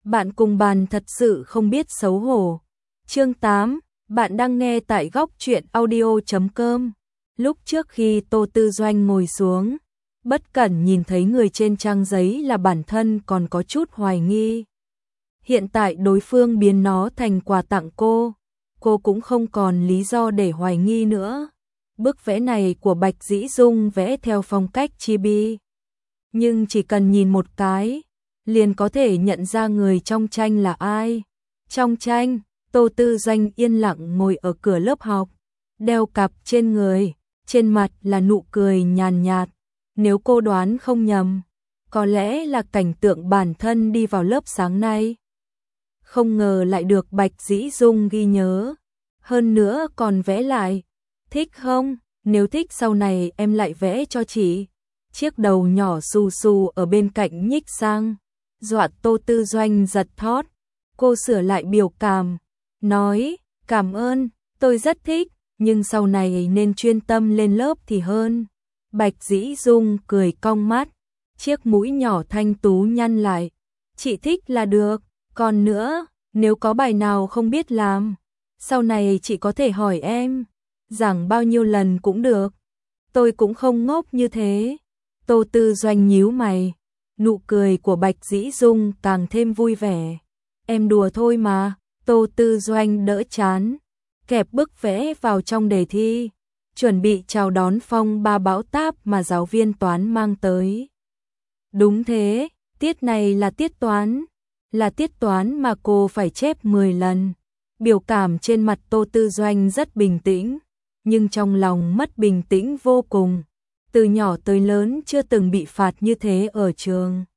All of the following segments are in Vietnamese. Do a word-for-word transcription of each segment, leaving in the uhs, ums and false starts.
Bạn cùng bàn thật sự không biết xấu hổ. Chương tám, bạn đang nghe tại góc truyện audio chấm com. Lúc trước khi Tô Tư Doanh ngồi xuống, bất cẩn nhìn thấy người trên trang giấy là bản thân còn có chút hoài nghi. Hiện tại đối phương biến nó thành quà tặng cô, cô cũng không còn lý do để hoài nghi nữa. Bức vẽ này của Bạch Dĩ Dung vẽ theo phong cách chibi, nhưng chỉ cần nhìn một cái, liền có thể nhận ra người trong tranh là ai. Trong tranh, Tô Tư Doanh yên lặng ngồi ở cửa lớp học, đeo cặp trên người, trên mặt là nụ cười nhàn nhạt. Nếu cô đoán không nhầm, có lẽ là cảnh tượng bản thân đi vào lớp sáng nay. Không ngờ lại được Bạch Dĩ Dung ghi nhớ, hơn nữa còn vẽ lại. Thích không? Nếu thích sau này em lại vẽ cho chị. Chiếc đầu nhỏ xù xù ở bên cạnh nhích sang, dọa Tô Tư Doanh giật thót. Cô sửa lại biểu cảm, nói, cảm ơn, tôi rất thích, nhưng sau này nên chuyên tâm lên lớp thì hơn. Bạch Dĩ Dung cười cong mắt, chiếc mũi nhỏ thanh tú nhăn lại. Chị thích là được, còn nữa, nếu có bài nào không biết làm, sau này chị có thể hỏi em, giảng bao nhiêu lần cũng được. Tôi cũng không ngốc như thế. Tô Tư Doanh nhíu mày, nụ cười của Bạch Dĩ Dung càng thêm vui vẻ. Em đùa thôi mà. Tô Tư Doanh đỡ chán, kẹp bức vẽ vào trong đề thi, chuẩn bị chào đón phong ba bão táp mà giáo viên toán mang tới. Đúng thế, tiết này là tiết toán, là tiết toán mà cô phải chép mười lần. Biểu cảm trên mặt Tô Tư Doanh rất bình tĩnh, nhưng trong lòng mất bình tĩnh vô cùng. Từ nhỏ tới lớn chưa từng bị phạt như thế ở trường.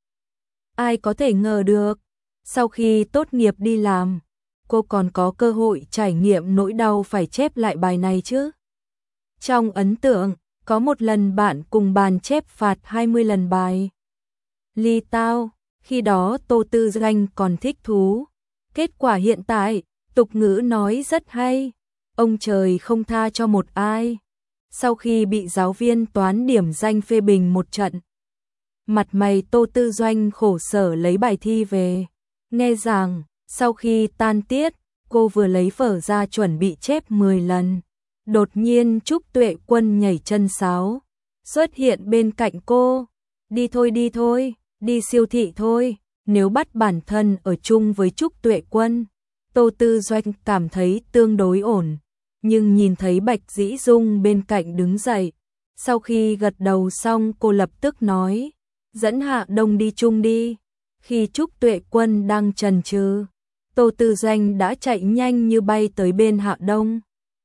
Ai có thể ngờ được, sau khi tốt nghiệp đi làm, cô còn có cơ hội trải nghiệm nỗi đau phải chép lại bài này chứ. Trong ấn tượng, có một lần bạn cùng bàn chép phạt hai mươi lần bài. Ly tao, khi đó Tô Tư Doanh còn thích thú. Kết quả hiện tại, tục ngữ nói rất hay, ông trời không tha cho một ai. Sau khi bị giáo viên toán điểm danh phê bình một trận, mặt mày Tô Tư Doanh khổ sở lấy bài thi về. Nghe rằng, sau khi tan tiết, cô vừa lấy vở ra chuẩn bị chép mười lần. Đột nhiên Trúc Tuệ Quân nhảy chân sáo, xuất hiện bên cạnh cô. Đi thôi đi thôi, đi siêu thị thôi. Nếu bắt bản thân ở chung với Trúc Tuệ Quân, Tô Tư Doanh cảm thấy tương đối ổn. Nhưng nhìn thấy Bạch Dĩ Dung bên cạnh đứng dậy, sau khi gật đầu xong cô lập tức nói, dẫn Hạ Đông đi chung đi. Khi Trúc Tuệ Quân đang chần chừ, Tô Tư Doanh đã chạy nhanh như bay tới bên Hạ Đông.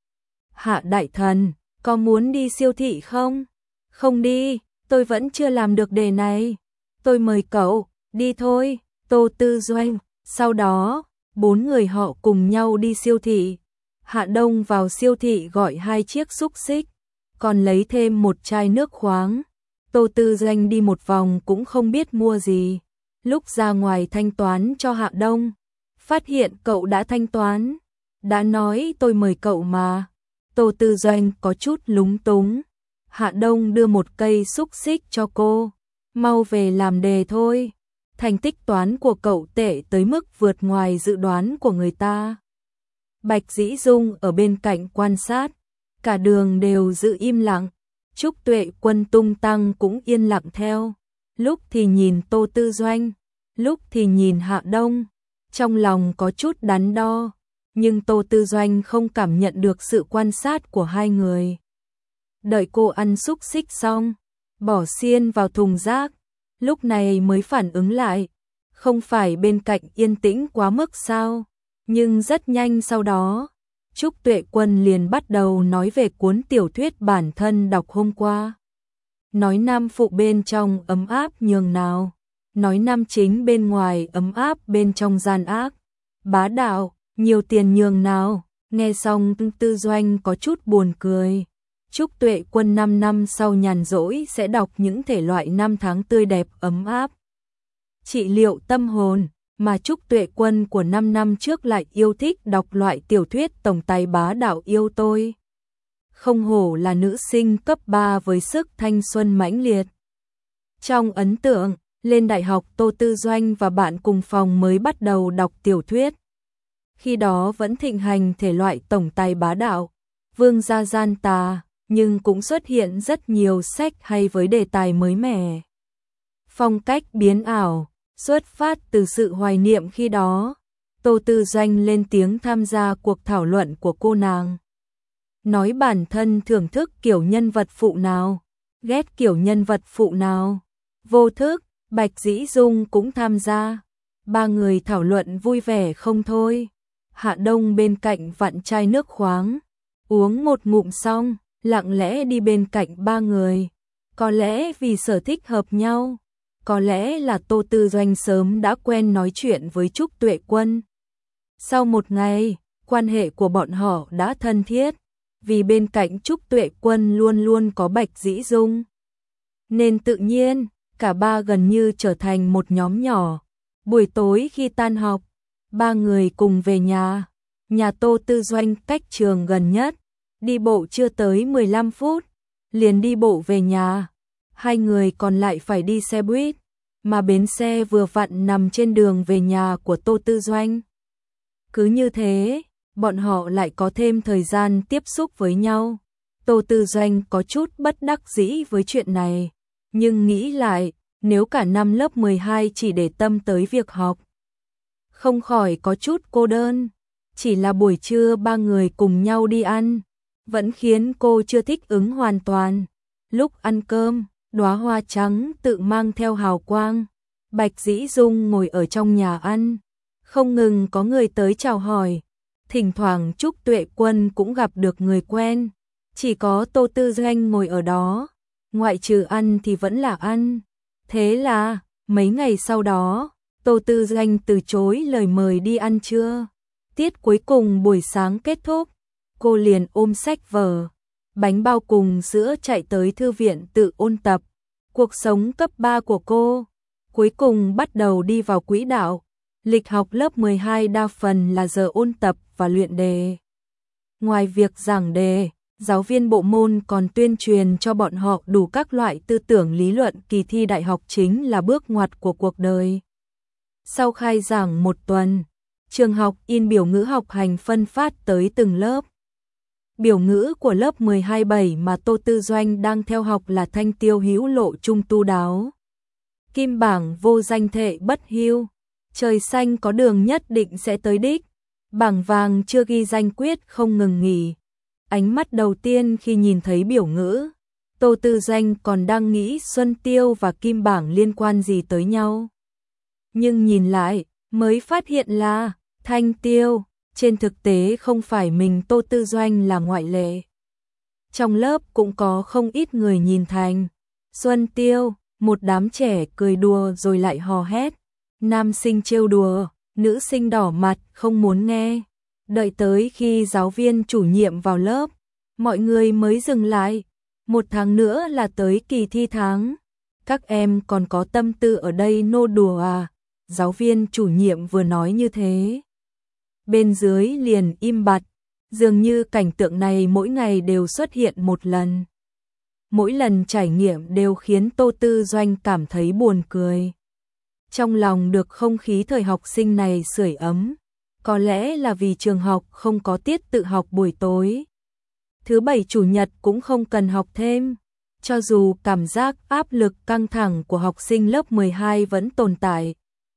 Hạ đại thần, có muốn đi siêu thị không? Không đi, tôi vẫn chưa làm được đề này. Tôi mời cậu, đi thôi. Tô Tư Doanh. Sau đó, bốn người họ cùng nhau đi siêu thị. Hạ Đông vào siêu thị gọi hai chiếc xúc xích, còn lấy thêm một chai nước khoáng. Tô Tư Doanh đi một vòng cũng không biết mua gì. Lúc ra ngoài thanh toán cho Hạ Đông, phát hiện cậu đã thanh toán. Đã nói tôi mời cậu mà. Tô Tư Doanh có chút lúng túng. Hạ Đông đưa một cây xúc xích cho cô. Mau về làm đề thôi. Thành tích toán của cậu tệ tới mức vượt ngoài dự đoán của người ta. Bạch Dĩ Dung ở bên cạnh quan sát. Cả đường đều giữ im lặng. Trúc Tuệ Quân tung tăng cũng yên lặng theo. Lúc thì nhìn Tô Tư Doanh, lúc thì nhìn Hạ Đông. Trong lòng có chút đắn đo, nhưng Tô Tư Doanh không cảm nhận được sự quan sát của hai người. Đợi cô ăn xúc xích xong, bỏ xiên vào thùng rác, lúc này mới phản ứng lại. Không phải bên cạnh yên tĩnh quá mức sao? Nhưng rất nhanh sau đó, Trúc Tuệ Quân liền bắt đầu nói về cuốn tiểu thuyết bản thân đọc hôm qua. Nói nam phụ bên trong ấm áp nhường nào, nói nam chính bên ngoài ấm áp bên trong gian ác, bá đạo, nhiều tiền nhường nào. Nghe xong Tư Doanh có chút buồn cười. Trúc Tuệ Quân năm năm sau nhàn rỗi sẽ đọc những thể loại năm tháng tươi đẹp ấm áp, trị liệu tâm hồn, mà Trúc Tuệ Quân của năm năm trước lại yêu thích đọc loại tiểu thuyết tổng tài bá đạo yêu tôi. Không hổ là nữ sinh cấp ba với sức thanh xuân mãnh liệt. Trong ấn tượng, Lên đại học Tô Tư Doanh và bạn cùng phòng mới bắt đầu đọc tiểu thuyết. Khi đó vẫn thịnh hành thể loại tổng tài bá đạo, vương gia gian tà, nhưng cũng xuất hiện rất nhiều sách hay với đề tài mới mẻ. Phong cách biến ảo, xuất phát từ sự hoài niệm khi đó, Tô Tư Doanh lên tiếng tham gia cuộc thảo luận của cô nàng. Nói bản thân thưởng thức kiểu nhân vật phụ nào, ghét kiểu nhân vật phụ nào. Vô thức, Bạch Dĩ Dung cũng tham gia. Ba người thảo luận vui vẻ không thôi. Hạ Đông bên cạnh vặn chai nước khoáng, uống một ngụm xong, lặng lẽ đi bên cạnh ba người. Có lẽ vì sở thích hợp nhau, có lẽ là Tô Tư Doanh sớm đã quen nói chuyện với Trúc Tuệ Quân. Sau một ngày, quan hệ của bọn họ đã thân thiết, vì bên cạnh Trúc Tuệ Quân luôn luôn có Bạch Dĩ Dung. Nên tự nhiên, cả ba gần như trở thành một nhóm nhỏ. Buổi tối khi tan học, ba người cùng về nhà. Nhà Tô Tư Doanh cách trường gần nhất, đi bộ chưa tới mười lăm phút, liền đi bộ về nhà. Hai người còn lại phải đi xe buýt, mà bến xe vừa vặn nằm trên đường về nhà của Tô Tư Doanh. Cứ như thế, bọn họ lại có thêm thời gian tiếp xúc với nhau. Tô Tư Doanh có chút bất đắc dĩ với chuyện này, nhưng nghĩ lại, nếu cả năm lớp mười hai chỉ để tâm tới việc học, không khỏi có chút cô đơn. Chỉ là buổi trưa ba người cùng nhau đi ăn, vẫn khiến cô chưa thích ứng hoàn toàn. Lúc ăn cơm, đóa hoa trắng tự mang theo hào quang. Bạch Dĩ Dung ngồi ở trong nhà ăn, không ngừng có người tới chào hỏi. Thỉnh thoảng Trúc Tuệ Quân cũng gặp được người quen. Chỉ có Tô Tư Doanh ngồi ở đó, ngoại trừ ăn thì vẫn là ăn. Thế là, mấy ngày sau đó, Tô Tư Doanh từ chối lời mời đi ăn trưa. Tiết cuối cùng buổi sáng kết thúc, cô liền ôm sách vở, bánh bao cùng sữa chạy tới thư viện tự ôn tập. Cuộc sống cấp ba của cô cuối cùng bắt đầu đi vào quỹ đạo. Lịch học lớp mười hai đa phần là giờ ôn tập và luyện đề. Ngoài việc giảng đề, giáo viên bộ môn còn tuyên truyền cho bọn họ đủ các loại tư tưởng lý luận. Kỳ thi đại học chính là bước ngoặt của cuộc đời. Sau khai giảng một tuần, trường học in biểu ngữ học hành phân phát tới từng lớp. Biểu ngữ của lớp mười hai bảy mà Tô Tư Doanh đang theo học là thanh tiêu hữu lộ trung tu đáo. Kim bảng vô danh thệ bất hưu. Trời xanh có đường nhất định sẽ tới đích. Bảng vàng chưa ghi danh quyết không ngừng nghỉ. Ánh mắt đầu tiên khi nhìn thấy biểu ngữ, Tô Tư Doanh còn đang nghĩ Xuân Tiêu và Kim bảng liên quan gì tới nhau. Nhưng nhìn lại, mới phát hiện là thanh tiêu. Trên thực tế không phải mình Tô Tư Doanh là ngoại lệ. Trong lớp cũng có không ít người nhìn thành Xuân Tiêu. Một đám trẻ cười đùa rồi lại hò hét. Nam sinh trêu đùa, nữ sinh đỏ mặt không muốn nghe. Đợi tới khi giáo viên chủ nhiệm vào lớp, mọi người mới dừng lại. Một tháng nữa là tới kỳ thi tháng. Các em còn có tâm tư ở đây nô đùa à? Giáo viên chủ nhiệm vừa nói như thế, bên dưới liền im bặt. Dường như cảnh tượng này mỗi ngày đều xuất hiện một lần. Mỗi lần trải nghiệm đều khiến Tô Tư Doanh cảm thấy buồn cười. Trong lòng được không khí thời học sinh này sưởi ấm. Có lẽ là vì trường học không có tiết tự học buổi tối. Thứ bảy chủ nhật cũng không cần học thêm. Cho dù cảm giác áp lực căng thẳng của học sinh lớp mười hai vẫn tồn tại,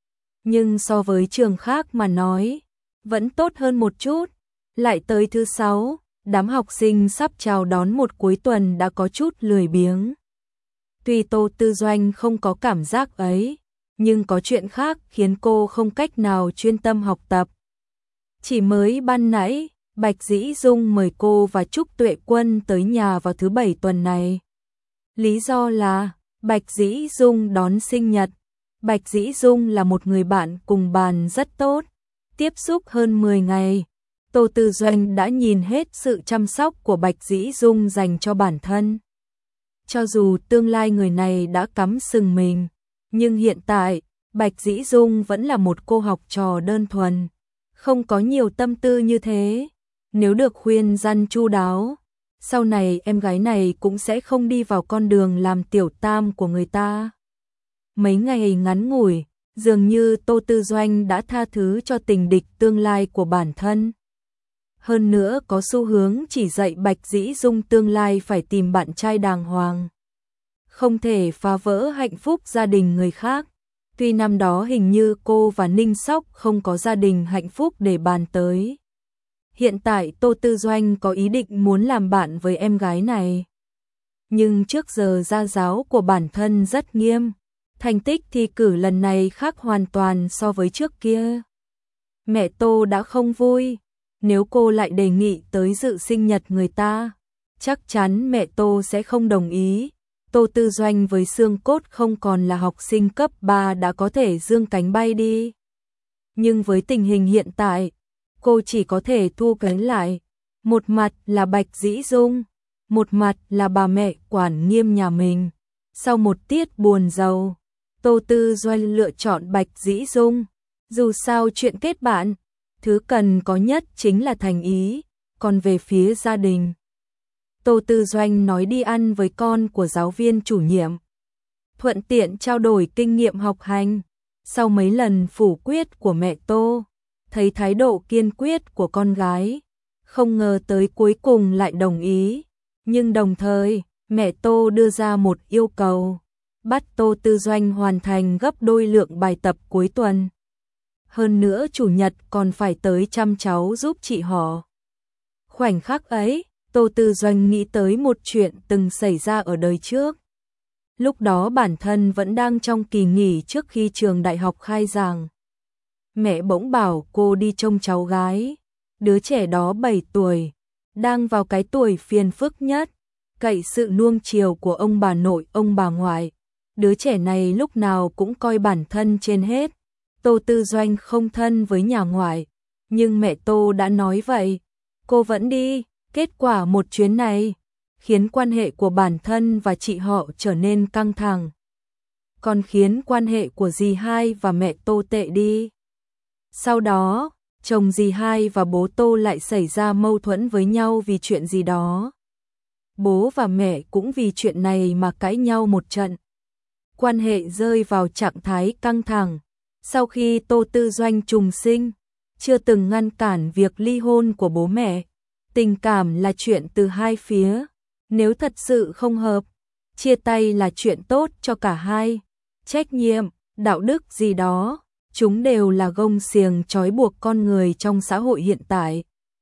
nhưng so với trường khác mà nói, vẫn tốt hơn một chút. Lại tới thứ sáu, đám học sinh sắp chào đón một cuối tuần đã có chút lười biếng. Tuy Tô Tư Doanh không có cảm giác ấy, nhưng có chuyện khác khiến cô không cách nào chuyên tâm học tập. Chỉ mới ban nãy, Bạch Dĩ Dung mời cô và Trúc Tuệ Quân tới nhà vào thứ bảy tuần này. Lý do là Bạch Dĩ Dung đón sinh nhật. Bạch Dĩ Dung là một người bạn cùng bàn rất tốt. Tiếp xúc hơn mười ngày, Tô Tư Doanh đã nhìn hết sự chăm sóc của Bạch Dĩ Dung dành cho bản thân. Cho dù tương lai người này đã cắm sừng mình, nhưng hiện tại, Bạch Dĩ Dung vẫn là một cô học trò đơn thuần, không có nhiều tâm tư như thế. Nếu được khuyên răn chu đáo, sau này em gái này cũng sẽ không đi vào con đường làm tiểu tam của người ta. Mấy ngày ngắn ngủi, dường như Tô Tư Doanh đã tha thứ cho tình địch tương lai của bản thân. Hơn nữa có xu hướng chỉ dạy Bạch Dĩ Dung tương lai phải tìm bạn trai đàng hoàng, không thể phá vỡ hạnh phúc gia đình người khác. Tuy năm đó hình như cô và Ninh Sóc không có gia đình hạnh phúc để bàn tới. Hiện tại Tô Tư Doanh có ý định muốn làm bạn với em gái này. Nhưng trước giờ gia giáo của bản thân rất nghiêm, thành tích thi cử lần này khác hoàn toàn so với trước kia. Mẹ Tô đã không vui, nếu cô lại đề nghị tới dự sinh nhật người ta, chắc chắn mẹ Tô sẽ không đồng ý. Tô Tư Doanh với xương cốt không còn là học sinh cấp ba đã có thể dương cánh bay đi. Nhưng với tình hình hiện tại, cô chỉ có thể thu cánh lại. Một mặt là Bạch Dĩ Dung, một mặt là bà mẹ quản nghiêm nhà mình. Sau một tiết buồn rầu, Tô Tư Doanh lựa chọn Bạch Dĩ Dung. Dù sao chuyện kết bạn, thứ cần có nhất chính là thành ý, còn về phía gia đình, Tô Tư Doanh nói đi ăn với con của giáo viên chủ nhiệm, thuận tiện trao đổi kinh nghiệm học hành. Sau mấy lần phủ quyết của mẹ Tô, thấy thái độ kiên quyết của con gái, không ngờ tới cuối cùng lại đồng ý. Nhưng đồng thời, mẹ Tô đưa ra một yêu cầu, bắt Tô Tư Doanh hoàn thành gấp đôi lượng bài tập cuối tuần. Hơn nữa chủ nhật còn phải tới chăm cháu giúp chị họ. Khoảnh khắc ấy, Tô Tư Doanh nghĩ tới một chuyện từng xảy ra ở đời trước. Lúc đó bản thân vẫn đang trong kỳ nghỉ trước khi trường đại học khai giảng. Mẹ bỗng bảo cô đi trông cháu gái, đứa trẻ đó bảy tuổi, đang vào cái tuổi phiền phức nhất, cậy sự nuông chiều của ông bà nội ông bà ngoại. Đứa trẻ này lúc nào cũng coi bản thân trên hết. Tô Tư Doanh không thân với nhà ngoại, nhưng mẹ Tô đã nói vậy, cô vẫn đi. Kết quả một chuyến này khiến quan hệ của bản thân và chị họ trở nên căng thẳng, còn khiến quan hệ của dì hai và mẹ Tô tệ đi. Sau đó, chồng dì hai và bố Tô lại xảy ra mâu thuẫn với nhau vì chuyện gì đó. Bố và mẹ cũng vì chuyện này mà cãi nhau một trận. Quan hệ rơi vào trạng thái căng thẳng. Sau khi Tô Tư Doanh trùng sinh, chưa từng ngăn cản việc ly hôn của bố mẹ. Tình cảm là chuyện từ hai phía, nếu thật sự không hợp, chia tay là chuyện tốt cho cả hai. Trách nhiệm, đạo đức gì đó, chúng đều là gông xiềng trói buộc con người trong xã hội hiện tại.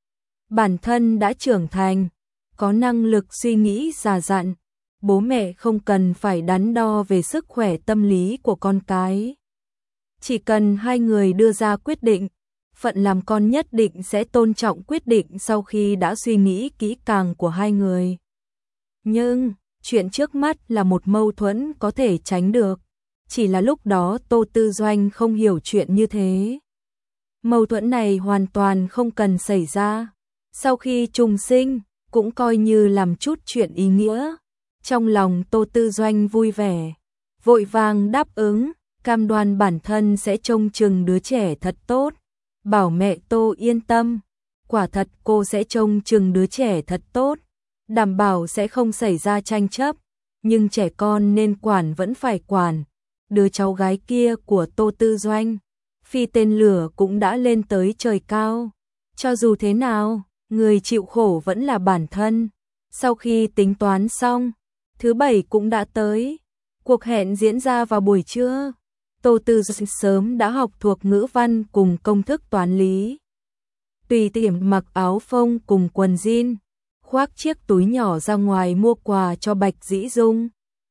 Bản thân đã trưởng thành, có năng lực suy nghĩ già dặn, bố mẹ không cần phải đắn đo về sức khỏe tâm lý của con cái. Chỉ cần hai người đưa ra quyết định, phận làm con nhất định sẽ tôn trọng quyết định sau khi đã suy nghĩ kỹ càng của hai người. Nhưng, chuyện trước mắt là một mâu thuẫn có thể tránh được, chỉ là lúc đó Tô Tư Doanh không hiểu chuyện như thế. Mâu thuẫn này hoàn toàn không cần xảy ra. Sau khi trùng sinh, cũng coi như làm chút chuyện ý nghĩa. Trong lòng Tô Tư Doanh vui vẻ, vội vàng đáp ứng, cam đoan bản thân sẽ trông chừng đứa trẻ thật tốt. Bảo mẹ Tô yên tâm, quả thật cô sẽ trông chừng đứa trẻ thật tốt, đảm bảo sẽ không xảy ra tranh chấp, nhưng trẻ con nên quản vẫn phải quản. Đứa cháu gái kia của Tô Tư Doanh, phi tên lửa cũng đã lên tới trời cao. Cho dù thế nào, người chịu khổ vẫn là bản thân. Sau khi tính toán xong, thứ bảy cũng đã tới. Cuộc hẹn diễn ra vào buổi trưa. Tô Tư Doanh sớm đã học thuộc ngữ văn cùng công thức toán lý. Tùy tiện mặc áo phông cùng quần jean, khoác chiếc túi nhỏ ra ngoài mua quà cho Bạch Dĩ Dung.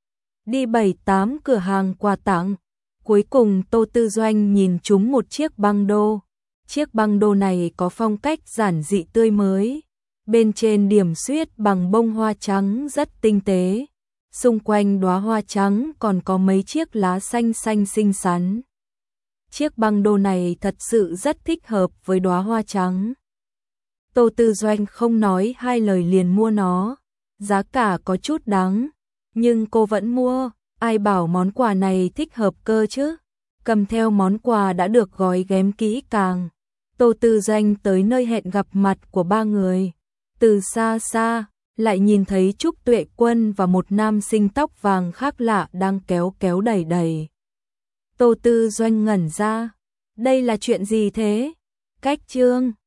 Đi bảy tám cửa hàng quà tặng, cuối cùng Tô Tư Doanh nhìn trúng một chiếc băng đô. Chiếc băng đô này có phong cách giản dị tươi mới, bên trên điểm xuyết bằng bông hoa trắng rất tinh tế. Xung quanh đóa hoa trắng còn có mấy chiếc lá xanh xanh xinh xắn. Chiếc băng đô này thật sự rất thích hợp với đóa hoa trắng. Tô Tư Doanh không nói hai lời liền mua nó. Giá cả có chút đắng, nhưng cô vẫn mua. Ai bảo món quà này thích hợp cơ chứ. Cầm theo món quà đã được gói ghém kỹ càng, Tô Tư Doanh tới nơi hẹn gặp mặt của ba người. Từ xa xa lại nhìn thấy Trúc Tuệ Quân và một nam sinh tóc vàng khác lạ đang kéo kéo đẩy đẩy Tô Tư Doanh ngẩn ra. Đây là chuyện gì thế? Cách Trương